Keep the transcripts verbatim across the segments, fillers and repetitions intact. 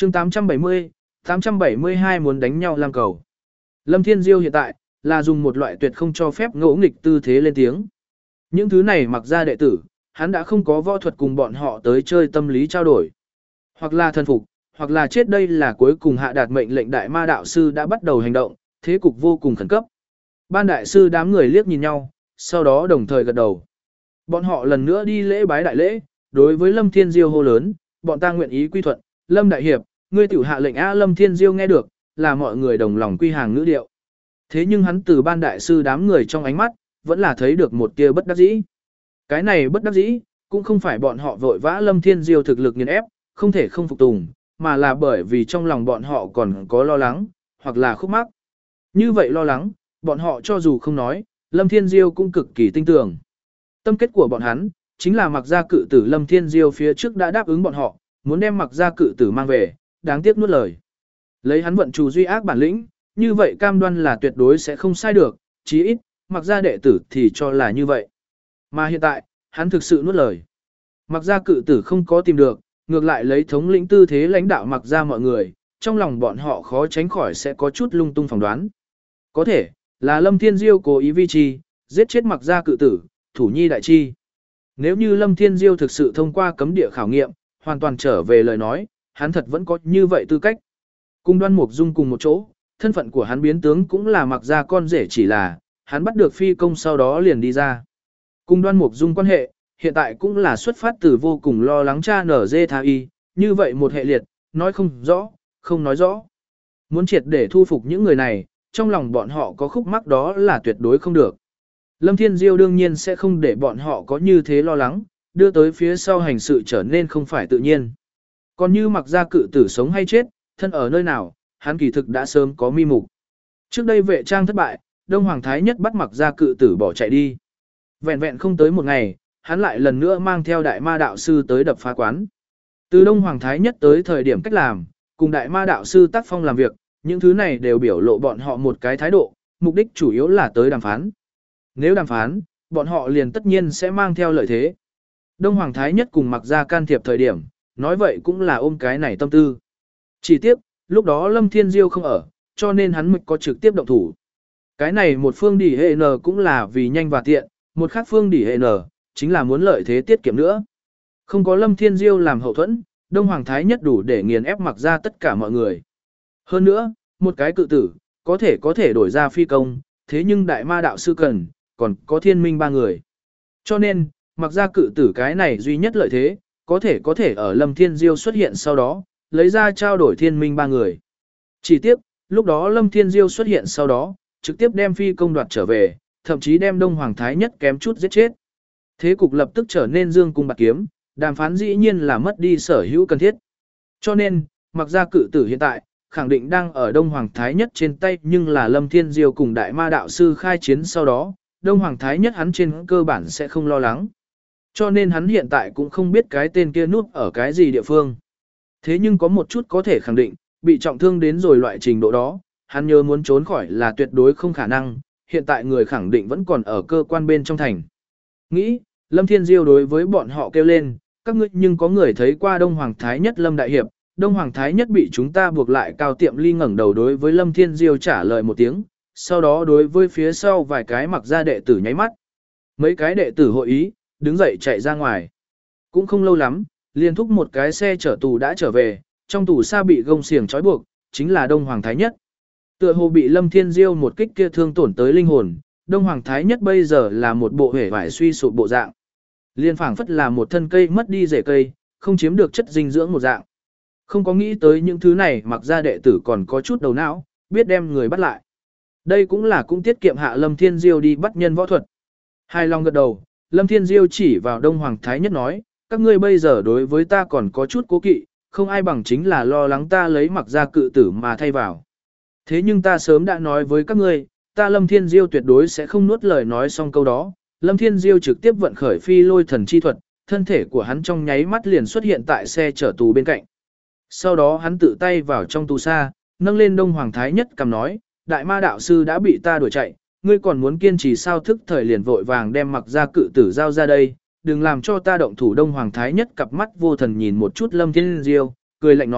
chương tám trăm bảy mươi, tám trăm bảy mươi hai muốn đánh nhau lam cầu. Lâm Thiên Diêu hiện tại là dùng một loại tuyệt không cho phép ngỗ nghịch tư thế lên tiếng. Những thứ này mặc ra đệ tử, hắn đã không có võ thuật cùng bọn họ tới chơi tâm lý trao đổi. Hoặc là thần phục, hoặc là chết, đây là cuối cùng hạ đạt mệnh lệnh. Đại ma đạo sư đã bắt đầu hành động, thế cục vô cùng khẩn cấp. Ban đại sư đám người liếc nhìn nhau, sau đó đồng thời gật đầu. Bọn họ lần nữa đi lễ bái đại lễ, đối với Lâm Thiên Diêu hô lớn, bọn ta nguyện ý quy thuận, Lâm Đại Hiệp, ngươi tiểu hạ lệnh. A Lâm Thiên Diêu nghe được, là mọi người đồng lòng quy hàng ngữ điệu. Thế nhưng hắn từ ban đại sư đám người trong ánh mắt, vẫn là thấy được một tia bất đắc dĩ. Cái này bất đắc dĩ, cũng không phải bọn họ vội vã Lâm Thiên Diêu thực lực nghiền ép, không thể không phục tùng, mà là bởi vì trong lòng bọn họ còn có lo lắng, hoặc là khúc mắc. Như vậy lo lắng, bọn họ cho dù không nói, Lâm Thiên Diêu cũng cực kỳ tin tưởng. Tâm kết của bọn hắn, chính là mặc ra cự tử. Lâm Thiên Diêu phía trước đã đáp ứng bọn họ, muốn đem mặc ra cự tử mang về, đáng tiếc nuốt lời. Lấy hắn vận trù duy ác bản lĩnh, như vậy cam đoan là tuyệt đối sẽ không sai được, chí ít, mặc ra đệ tử thì cho là như vậy. Mà hiện tại, hắn thực sự nuốt lời. Mặc ra cự tử không có tìm được, ngược lại lấy thống lĩnh tư thế lãnh đạo mặc ra mọi người, trong lòng bọn họ khó tránh khỏi sẽ có chút lung tung phỏng đoán. Có thể, là Lâm Thiên Diêu cố ý vi chi, giết chết mặc ra cự tử, thủ nhi đại chi. Nếu như Lâm Thiên Diêu thực sự thông qua cấm địa khảo nghiệm, hoàn toàn trở về lời nói, hắn thật vẫn có như vậy tư cách. Cùng Đoan Mục Dung cùng một chỗ, thân phận của hắn biến tướng cũng là mặc ra con rể, chỉ là, hắn bắt được phi công sau đó liền đi ra. Cùng Đoan Mục Dung quan hệ, hiện tại cũng là xuất phát từ vô cùng lo lắng cha nở dê tha y, như vậy một hệ liệt, nói không rõ, không nói rõ. Muốn triệt để thu phục những người này, trong lòng bọn họ có khúc mắc đó là tuyệt đối không được. Lâm Thiên Diêu đương nhiên sẽ không để bọn họ có như thế lo lắng, đưa tới phía sau hành sự trở nên không phải tự nhiên. Còn như mặc ra cự tử sống hay chết, thân ở nơi nào, hắn kỳ thực đã sớm có mi mục. Trước đây vệ trang thất bại, Đông Hoàng Thái Nhất bắt mặc ra cự tử bỏ chạy đi. Vẹn vẹn không tới một ngày, hắn lại lần nữa mang theo đại ma đạo sư tới đập phá quán. Từ Đông Hoàng Thái Nhất tới thời điểm cách làm, cùng đại ma đạo sư tác phong làm việc, những thứ này đều biểu lộ bọn họ một cái thái độ, mục đích chủ yếu là tới đàm phán. Nếu đàm phán, bọn họ liền tất nhiên sẽ mang theo lợi thế. Đông Hoàng Thái Nhất cùng mặc ra can thiệp thời điểm, nói vậy cũng là ôm cái này tâm tư. Chỉ tiếc, lúc đó Lâm Thiên Diêu không ở, cho nên hắn mới có trực tiếp động thủ. Cái này một phương đỉ hệ n cũng là vì nhanh và tiện, một khác phương đỉ hệ n, chính là muốn lợi thế tiết kiệm nữa. Không có Lâm Thiên Diêu làm hậu thuẫn, Đông Hoàng Thái Nhất đủ để nghiền ép mặc ra tất cả mọi người. Hơn nữa, một cái cự tử, có thể có thể đổi ra phi công, thế nhưng đại ma đạo sư cần, còn có thiên minh ba người. Cho nên, mặc ra cự tử cái này duy nhất lợi thế, có thể có thể ở Lâm Thiên Diêu xuất hiện sau đó, lấy ra trao đổi thiên minh ba người. Chỉ tiếc, lúc đó Lâm Thiên Diêu xuất hiện sau đó, trực tiếp đem phi công đoạt trở về, thậm chí đem Đông Hoàng Thái Nhất kém chút giết chết. Thế cục lập tức trở nên dương cung bạc kiếm, đàm phán dĩ nhiên là mất đi sở hữu cần thiết. Cho nên, mặc ra cự tử hiện tại, khẳng định đang ở Đông Hoàng Thái Nhất trên tay, nhưng là Lâm Thiên Diêu cùng đại ma đạo sư khai chiến sau đó, Đông Hoàng Thái Nhất hắn trên cơ bản sẽ không lo lắng. Cho nên hắn hiện tại cũng không biết cái tên kia núp ở cái gì địa phương. Thế nhưng có một chút có thể khẳng định, bị trọng thương đến rồi loại trình độ đó, hắn nhớ muốn trốn khỏi là tuyệt đối không khả năng, hiện tại người khẳng định vẫn còn ở cơ quan bên trong thành. Nghĩ, Lâm Thiên Diêu đối với bọn họ kêu lên, các ngươi nhưng có người thấy qua Đông Hoàng Thái Nhất Lâm Đại Hiệp, Đông Hoàng Thái Nhất bị chúng ta buộc lại. Cao Tiệm Ly ngẩng đầu đối với Lâm Thiên Diêu trả lời một tiếng, sau đó đối với phía sau vài cái mặc ra đệ tử nháy mắt. Mấy cái đệ tử hội ý, đứng dậy chạy ra ngoài. Cũng không lâu lắm, liền thúc một cái xe chở tù đã trở về, trong tù sa bị gông xiềng trói buộc, chính là Đông Hoàng Thái Nhất. Tựa hồ bị Lâm Thiên Diêu một kích kia thương tổn tới linh hồn, Đông Hoàng Thái Nhất bây giờ là một bộ hể vải suy sụp bộ dạng. Liên phảng phất là một thân cây mất đi rễ cây, không chiếm được chất dinh dưỡng một dạng. Không có nghĩ tới những thứ này mặc ra đệ tử còn có chút đầu não, biết đem người bắt lại. Đây cũng là cũng tiết kiệm hạ Lâm Thiên Diêu đi bắt nhân võ thuật. Hai lòng gật đầu, Lâm Thiên Diêu chỉ vào Đông Hoàng Thái Nhất nói, các ngươi bây giờ đối với ta còn có chút cố kỵ, không ai bằng chính là lo lắng ta lấy mặc ra cự tử mà thay vào. Thế nhưng ta sớm đã nói với các ngươi, ta Lâm Thiên Diêu tuyệt đối sẽ không nuốt lời. Nói xong câu đó, Lâm Thiên Diêu trực tiếp vận khởi phi lôi thần chi thuật, thân thể của hắn trong nháy mắt liền xuất hiện tại xe chở tù bên cạnh. Sau đó hắn tự tay vào trong tù sa, nâng lên Đông Hoàng Thái Nhất cầm nói, đại ma đạo sư đã bị ta đuổi chạy, ngươi còn muốn kiên trì sao? Thức thời liền vội vàng đem mặc ra cự tử giao ra đây, đừng làm cho ta động thủ. Đông Hoàng Thái Nhất cặp mắt vô thần nhìn một chút Lâm Thiên Diêu, cười lạnh nói,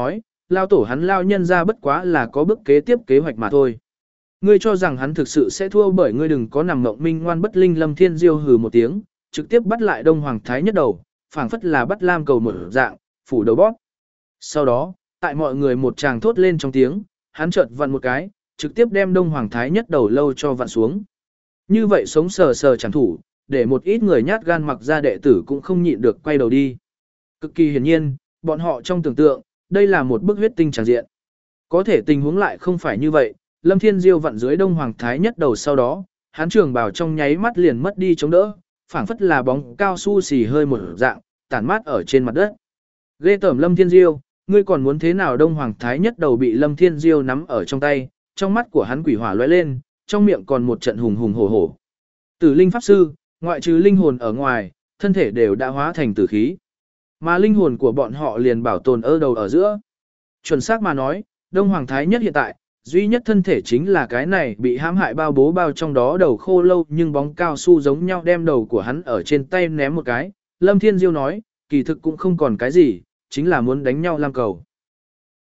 lao tổ hắn lao nhân ra bất quá là có bước kế tiếp kế hoạch mà thôi. Ngươi cho rằng hắn thực sự sẽ thua bởi ngươi đừng có nằm ngộng minh ngoan bất linh. Lâm Thiên Diêu hừ một tiếng, trực tiếp bắt lại Đông Hoàng Thái Nhất đầu, phảng phất là bắt lam cầu một dạng, phủ đầu bóp. Sau đó, tại mọi người một tràng thốt lên trong tiếng, hắn chợt vặn một cái, trực tiếp đem Đông Hoàng Thái Nhất đầu lâu cho vặn xuống. Như vậy sống sờ sờ chẳng thủ, để một ít người nhát gan mặc ra đệ tử cũng không nhịn được quay đầu đi. Cực kỳ hiển nhiên, bọn họ trong tưởng tượng, đây là một bức huyết tinh tràn diện. Có thể tình huống lại không phải như vậy, Lâm Thiên Diêu vặn dưới Đông Hoàng Thái Nhất đầu sau đó, hắn trường bào trong nháy mắt liền mất đi chống đỡ, phảng phất là bóng cao su xì hơi một dạng, tản mát ở trên mặt đất. Ghê tởm Lâm Thiên Diêu, ngươi còn muốn thế nào? Đông Hoàng Thái Nhất đầu bị Lâm Thiên Diêu nắm ở trong tay, trong mắt của hắn quỷ hỏa lóe lên, trong miệng còn một trận hùng hùng hổ hổ. Tử linh pháp sư, ngoại trừ linh hồn ở ngoài, thân thể đều đã hóa thành tử khí. Mà linh hồn của bọn họ liền bảo tồn ở đầu ở giữa. Chuẩn xác mà nói, Đông Hoàng Thái Nhất hiện tại, duy nhất thân thể chính là cái này bị hãm hại bao bố bao trong đó đầu khô lâu nhưng bóng cao su giống nhau đem đầu của hắn ở trên tay ném một cái. Lâm Thiên Diêu nói, kỳ thực cũng không còn cái gì, chính là muốn đánh nhau làm cầu.